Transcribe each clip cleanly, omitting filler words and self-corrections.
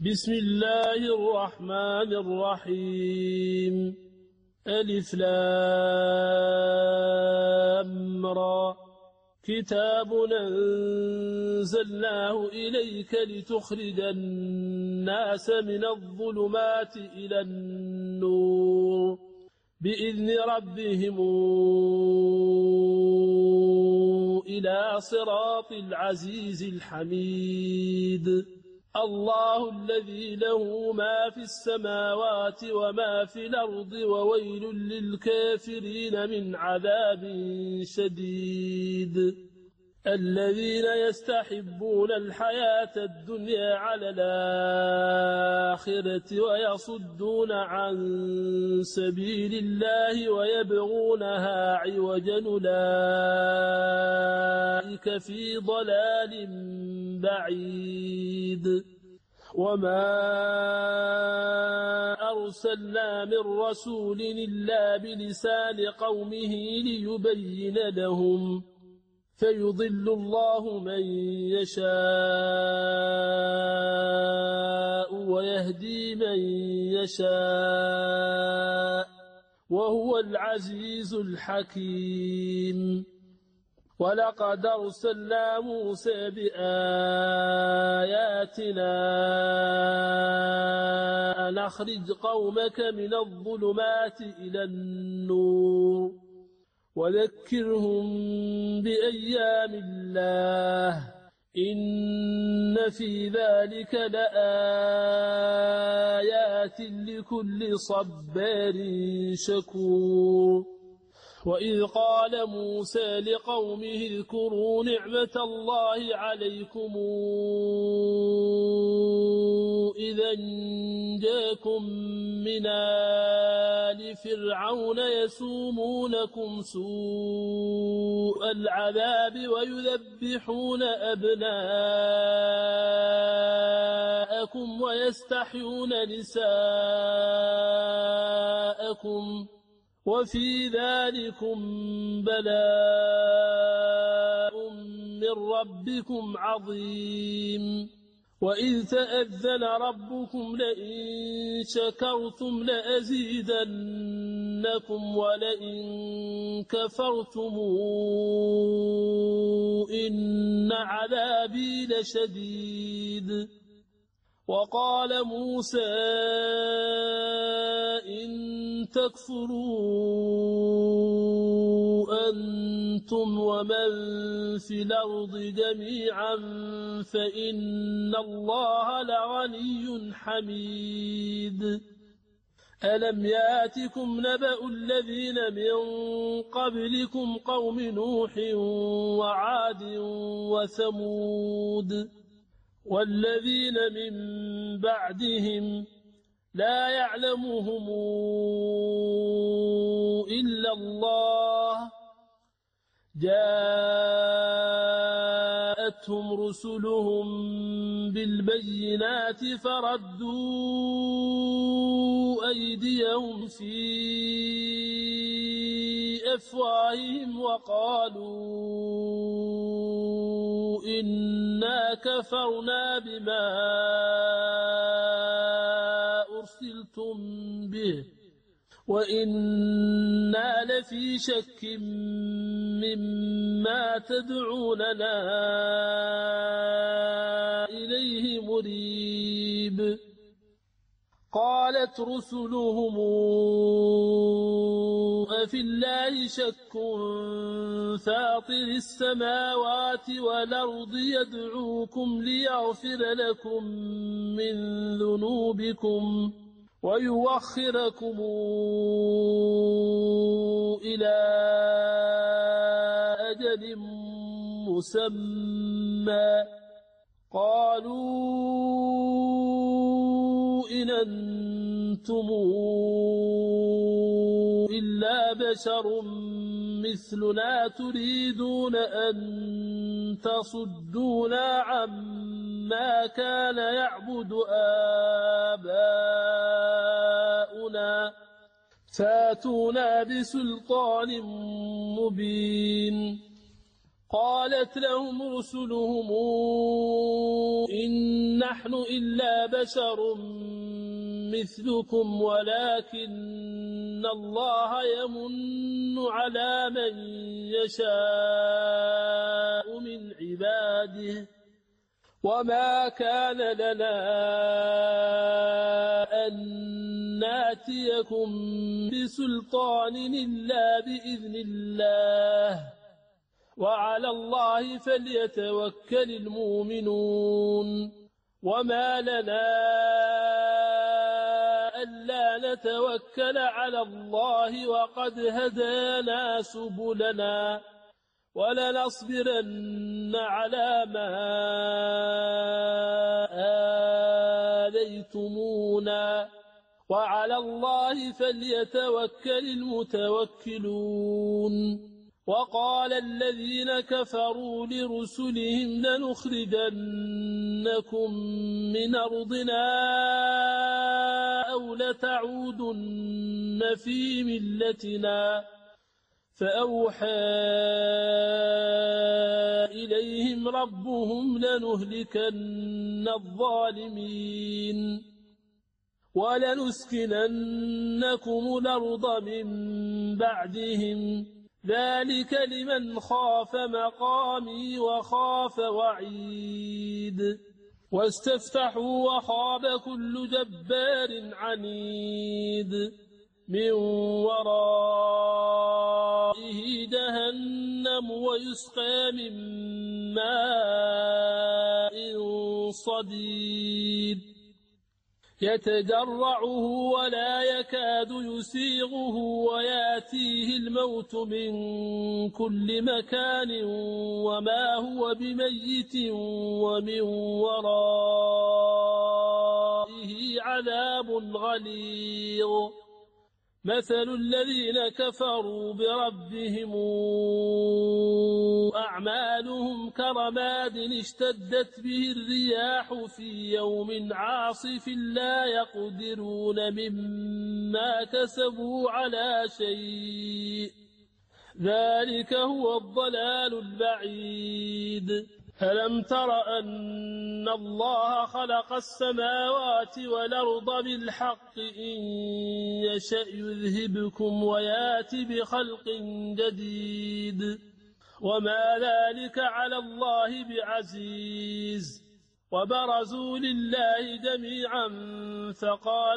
بسم الله الرحمن الرحيم ألف لام را كتاب أنزلناه إليك لتخرج الناس من الظلمات إلى النور بإذن ربهم إلى صراط العزيز الحميد الله الذي له ما في السماوات وما في الأرض وويل للكافرين من عذاب شديد الذين يستحبون الحياة الدنيا على الآخرة ويصدون عن سبيل الله ويبغونها عوجا أولئك في ضلال بعيد وما أرسلنا من رسول إلا بلسان قومه ليبين لهم فيضل الله من يشاء ويهدي من يشاء وهو العزيز الحكيم ولقد أرسلنا موسى بآياتنا أن أخرج قومك من الظلمات إلى النور وذكرهم بأيام الله إن في ذلك لآيات لكل صبار شكور وإذ قال موسى لقومه اذكروا نعمة الله عليكم إذا جاءكم من آل فرعون يسومونكم سوء العذاب ويذبحون أبناءكم ويستحيون نساءكم وفي ذلكم بلاء من ربكم عظيم وإذ تأذن ربكم لئن شكرتم لأزيدنكم ولئن كفرتم إن عذابي لشديد وقال موسى إن تكفروا أنتم ومن في الأرض جميعا فإن الله لغني حميد ألم ياتكم نبأ الذين من قبلكم قوم نوح وعاد وثمود والذين من بعدهم لا يعلمهم إلا الله جاءتهم رسلهم بالبينات فردوا أيديهم في أفواههم وقالوا إنا كفرنا بما أرسلتم به وإنا لفي شك مما تدعوننا إليه مريب قالت رسلهم أفي الله شك فاطر السماوات والأرض يدعوكم ليغفر لكم من ذنوبكم ويوخركم إلى أجل مسمى قالوا إن أنتم إلا بشر مثلنا تريدون أن تصدونا عما كان يعبد آباؤنا فاتونا بسلطان مبين قالت لهم رسلهم إن نحن إلا بشر مثلكم ولكن الله يمن على من يشاء من عباده وما كان لنا أن ناتيكم بسلطان إلا بإذن الله وعلى الله فليتوكل المؤمنون وما لنا ألا نتوكل على الله وقد هدانا سبلنا ولنصبرن على ما آذيتمونا وعلى الله فليتوكل المتوكلون وقال الذين كفروا لرسلهم لنخرجنكم من أرضنا أو لتعودن في ملتنا فأوحى إليهم ربهم لنهلكن الظالمين ولنسكننكم الأرض من بعدهم ذلك لمن خاف مقامي وخاف وعيد واستفتحوا وخاب كل جبار عنيد من ورائه جهنم ويسقى من ماء صديد يتجرعه ولا يكاد يسيغه وياتيه الموت من كل مكان وما هو بميت ومن ورائه عذاب غليظ مثل الذين كفروا بربهم أعمالهم كرماد اشتدت به الرياح في يوم عاصف لا يقدرون مما كسبوا على شيء ذلك هو الضلال البعيد ألم تر أن الله خلق السماوات والأرض بالحق إن يشأ يذهبكم ويأتي بخلق جديد وما ذلك على الله بعزيز وبرزوا لله جميعا فقال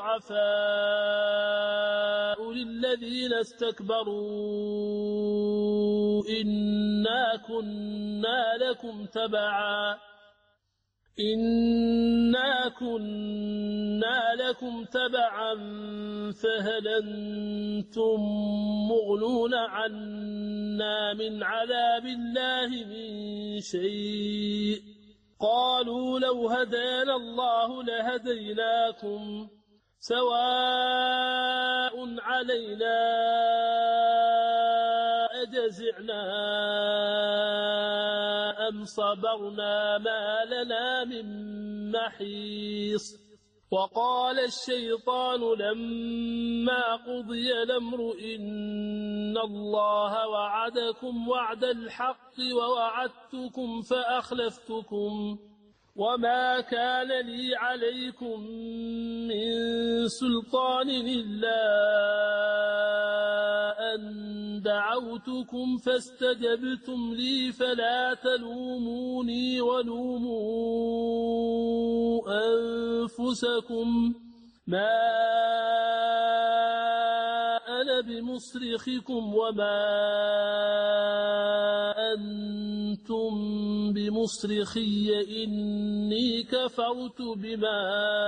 الضعفاء للذين استكبروا إنا كنا لكم تبعا فهل أنتم مغنون عنا من عذاب الله من شيء قالوا لو هدانا الله لهديناكم سواء علينا أجزعنا أم صبرنا ما لنا من محيص وقال الشيطان لما قضي الأمر إن الله وعدكم وعد الحق ووعدتكم فأخلفتكم وما كان لي عليكم من سلطان إلا أن دعوتكم فاستجبتم لي فلا تلوموني ولوموا أنفسكم ما أنا بمصرخكم وما أنتم بمصرخي إني كفرت بما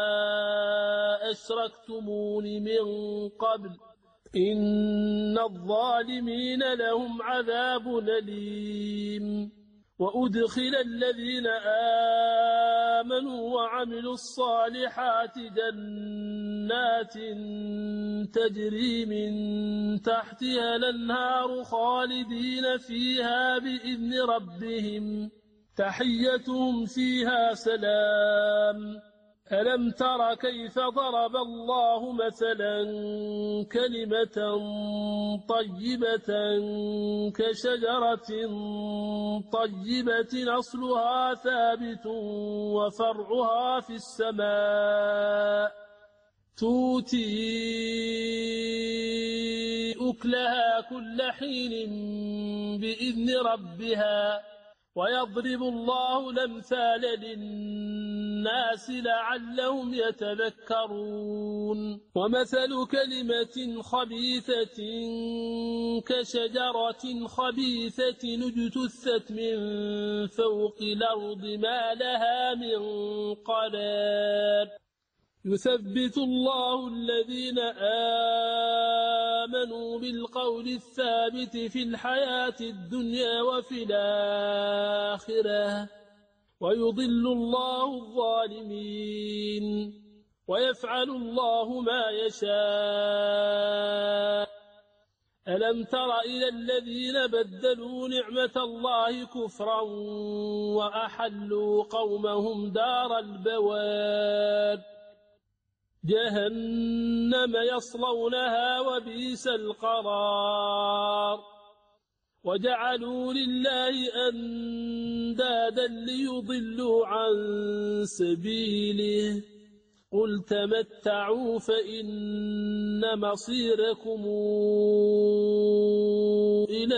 أشركتمون من قبل إن الظالمين لهم عذاب أليم وأدخل الذين آمنوا وعملوا الصالحات جنات تجري من تحتها الأنهار خالدين فيها بإذن ربهم تحيتهم فيها سلام ألم تر كيف ضرب الله مثلا كلمة طيبة كشجرة طيبة أصلها ثابت وفرعها في السماء تؤتي أكلها كل حين بإذن ربها ويضرب الله الأمثال للناس لعلهم يتذكرون ومثل كلمة خبيثة كشجرة خبيثة اجتثت من فوق الأرض ما لها من قرار يثبت الله الذين آمنوا بالقول الثابت في الحياة الدنيا وفي الآخرة ويضل الله الظالمين ويفعل الله ما يشاء ألم تر إلى الذين بدلوا نعمة الله كفرا وأحلوا قومهم دار البوار جهنم يصلونها وبئس القرار وجعلوا لله أندادا ليضلوا عن سبيله قل تمتعوا فإن مصيركم إلى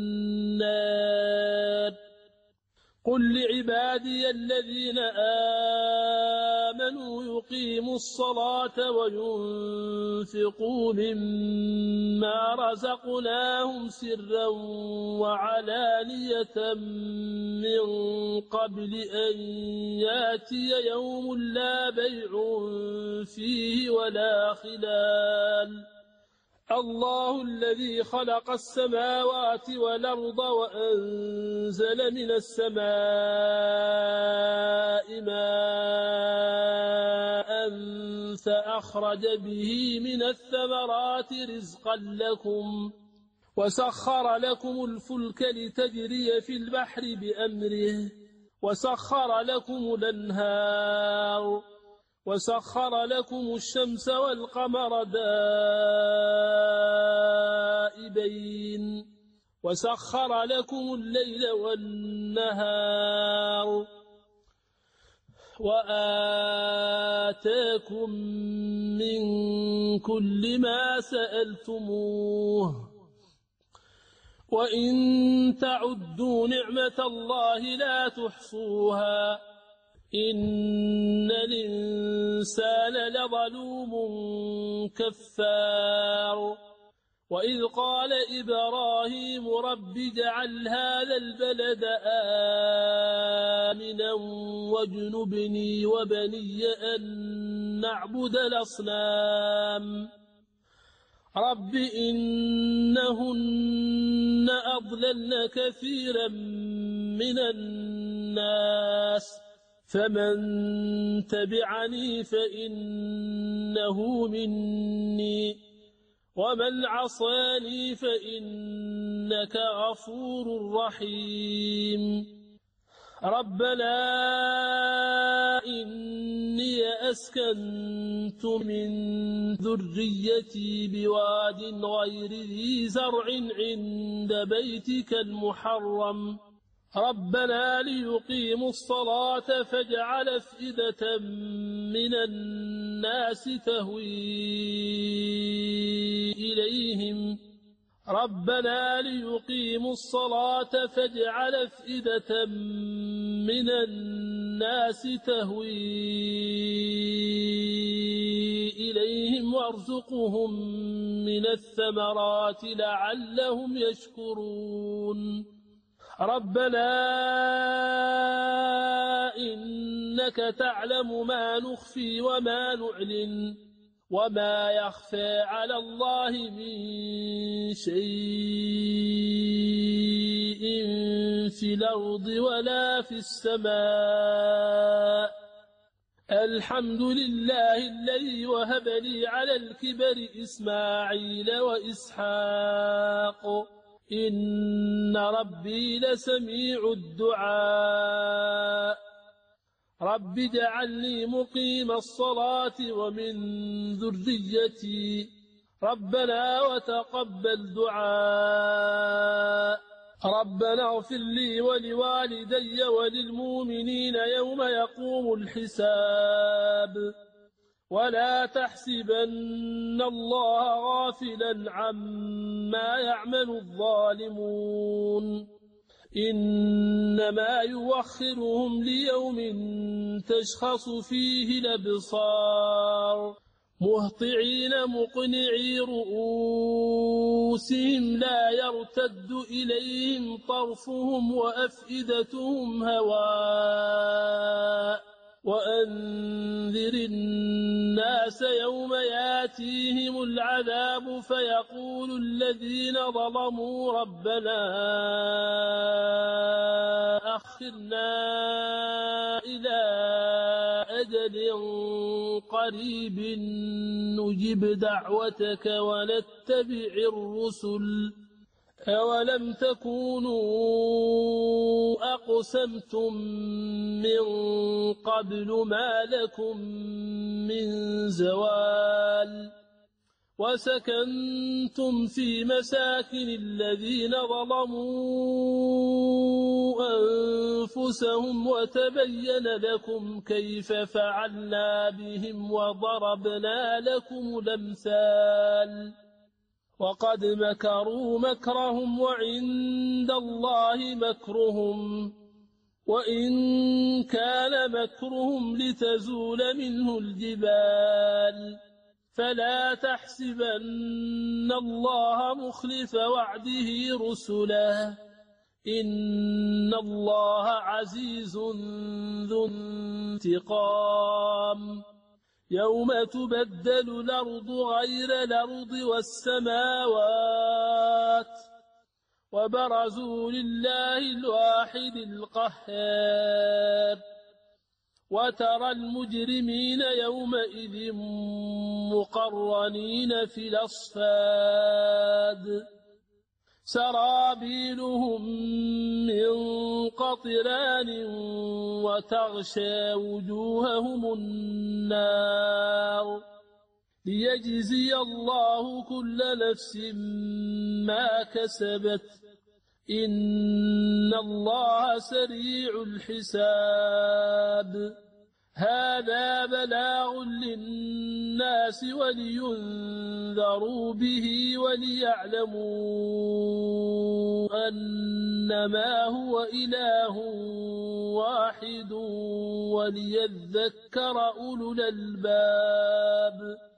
النار قل لعبادي الذين آمنوا يقيموا الصلاة وينفقوا مما رزقناهم سرا وعلانية من قبل أن ياتي يوم لا بيع فيه ولا خلال الله الذي خلق السماوات والأرض وأنزل من السماء ماء فأخرج به من الثمرات رزقا لكم وسخر لكم الفلك لتجري في البحر بأمره وسخر لكم الأنهار وسخر لكم الشمس والقمر دائبين وسخر لكم الليل والنهار وآتاكم من كل ما سألتموه وإن تعدوا نعمة الله لا تحصوها إن الإنسان لظلوم كفار وإذ قال إبراهيم رب اجعل هذا البلد آمنا واجنبني وبني أن نعبد الأصنام رب إنهن أضللن كثيرا من الناس فمن تبعني فإنه مني ومن عصاني فإنك غفور رحيم ربنا إني أسكنت من ذريتي بواد غير ذي زرع عند بيتك المحرم ربنا ليقيموا الصلاة فاجعل أفئدة من الناس تهوي إليهم ربنا ليقيموا الصلاة فاجعل أفئدة من الناس تهوي إليهم وارزقهم من الثمرات لعلهم يشكرون ربنا إنك تعلم ما نخفي وما نعلن وما يخفى على الله من شيء في الأرض ولا في السماء الحمد لله الذي وهب لي على الكبر إسماعيل وإسحاق إن ربي لسميع الدعاء رب اجعلني مقيم الصلاة ومن ذريتي ربنا وتقبل دعاء ربنا اغفر لي ولوالدي وللمؤمنين يوم يقوم الحساب ولا تحسبن الله غافلا عما يعمل الظالمون إنما يوخرهم ليوم تشخص فيه الأبصار مهطعين مقنعي رؤوسهم لا يرتد إليهم طرفهم وأفئدتهم هواء وأنذر الناس يوم ياتيهم العذاب فيقول الذين ظلموا ربنا أخرنا إلى أجل قريب نجب دعوتك ونتبع الرسل أولم تكونوا أقسمتم من قبل ما لكم من زوال وسكنتم في مساكن الذين ظلموا أنفسهم وتبين لكم كيف فعلنا بهم وضربنا لكم الأمثال وقد مكروا مكرهم وعند الله مكرهم وإن كان مكرهم لتزول منه الجبال فلا تحسبن الله مخلف وعده رسله إن الله عزيز ذو انتقام يوم تبدل الأرض غير الأرض والسماوات وبرزوا لله الواحد القهار وترى المجرمين يومئذ مقرنين في الأصفاد سرابيلهم من قطران وتغشى وجوههم النار ليجزي الله كل نفس ما كسبت إن الله سريع الحساب هذا بلاغ للناس ولينذروا به وليعلموا أنما هو إله واحد وليذكر أولو الألباب